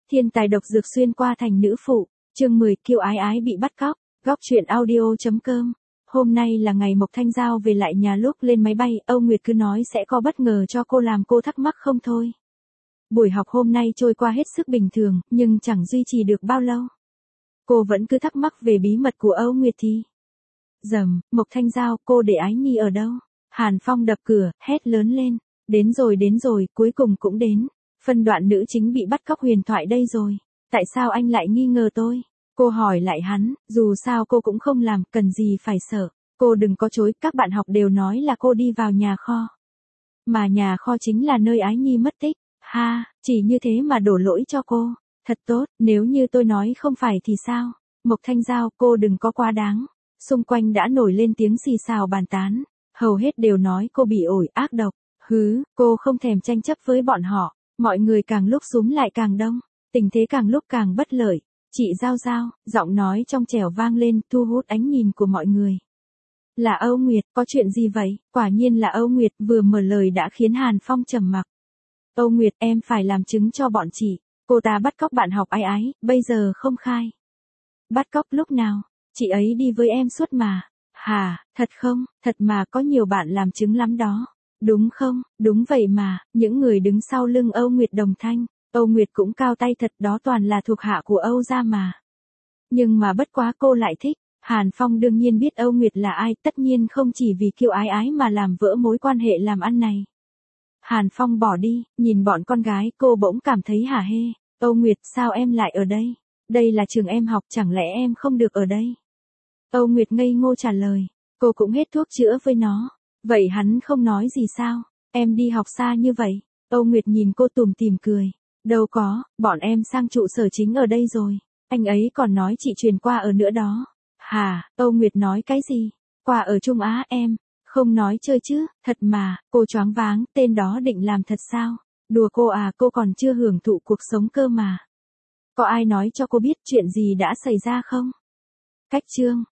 Thiên tài độc dược xuyên qua thành nữ phụ, chương 10 Kiều Ái Ái bị bắt cóc, góc truyện audio.com. Hôm nay là ngày Mộc Thanh Giao về lại nhà lúc lên máy bay, Âu Nguyệt cứ nói sẽ có bất ngờ cho cô làm cô thắc mắc không thôi. Buổi học hôm nay trôi qua hết sức bình thường, nhưng chẳng duy trì được bao lâu. Cô vẫn cứ thắc mắc về bí mật của Âu Nguyệt thì. Dầm, Mộc Thanh Giao, cô để Ái Nhi ở đâu? Hàn Phong đập cửa, hét lớn lên. Đến rồi, cuối cùng cũng đến. Phân đoạn nữ chính bị bắt cóc huyền thoại đây rồi. Tại sao anh lại nghi ngờ tôi? Cô hỏi lại hắn, dù sao cô cũng không làm, cần gì phải sợ. Cô đừng có chối, các bạn học đều nói là cô đi vào nhà kho. Mà nhà kho chính là nơi Ái Nhi mất tích. Ha, chỉ như thế mà đổ lỗi cho cô. Thật tốt, nếu như tôi nói không phải thì sao? Mộc Thanh Giao, cô đừng có quá đáng. Xung quanh đã nổi lên tiếng xì xào bàn tán. Hầu hết đều nói cô bị ổi ác độc. Hứ, cô không thèm tranh chấp với bọn họ. Mọi người càng lúc xúm lại càng đông. Tình thế càng lúc càng bất lợi. Chị Giao Giao, giọng nói trong trẻo vang lên, thu hút ánh nhìn của mọi người. Là Âu Nguyệt, có chuyện gì vậy? Quả nhiên là Âu Nguyệt, vừa mở lời đã khiến Hàn Phong trầm mặc. Âu Nguyệt, em phải làm chứng cho bọn chị. Cô ta bắt cóc bạn học Ái Ái, bây giờ không khai. Bắt cóc lúc nào? Chị ấy đi với em suốt mà. Hà, thật không? Thật mà, có nhiều bạn làm chứng lắm đó. Đúng không? Đúng vậy mà, những người đứng sau lưng Âu Nguyệt đồng thanh. Âu Nguyệt cũng cao tay thật, đó toàn là thuộc hạ của Âu gia mà. Nhưng mà bất quá cô lại thích. Hàn Phong đương nhiên biết Âu Nguyệt là ai, tất nhiên không chỉ vì Kiều Ái Ái mà làm vỡ mối quan hệ làm ăn này. Hàn Phong bỏ đi, nhìn bọn con gái, cô bỗng cảm thấy hả hê. Âu Nguyệt, sao em lại ở đây? Đây là trường em học, chẳng lẽ em không được ở đây? Âu Nguyệt ngây ngô trả lời, cô cũng hết thuốc chữa với nó. Vậy hắn không nói gì sao? Em đi học xa như vậy. Âu Nguyệt nhìn cô tủm tỉm cười. Đâu có, bọn em sang trụ sở chính ở đây rồi. Anh ấy còn nói chị truyền qua ở nữa đó. Hà, Âu Nguyệt nói cái gì? Qua ở Trung Á em. Không nói chơi chứ, thật mà, cô choáng váng, tên đó định làm thật sao? Đùa cô à, cô còn chưa hưởng thụ cuộc sống cơ mà. Có ai nói cho cô biết chuyện gì đã xảy ra không? Cách chương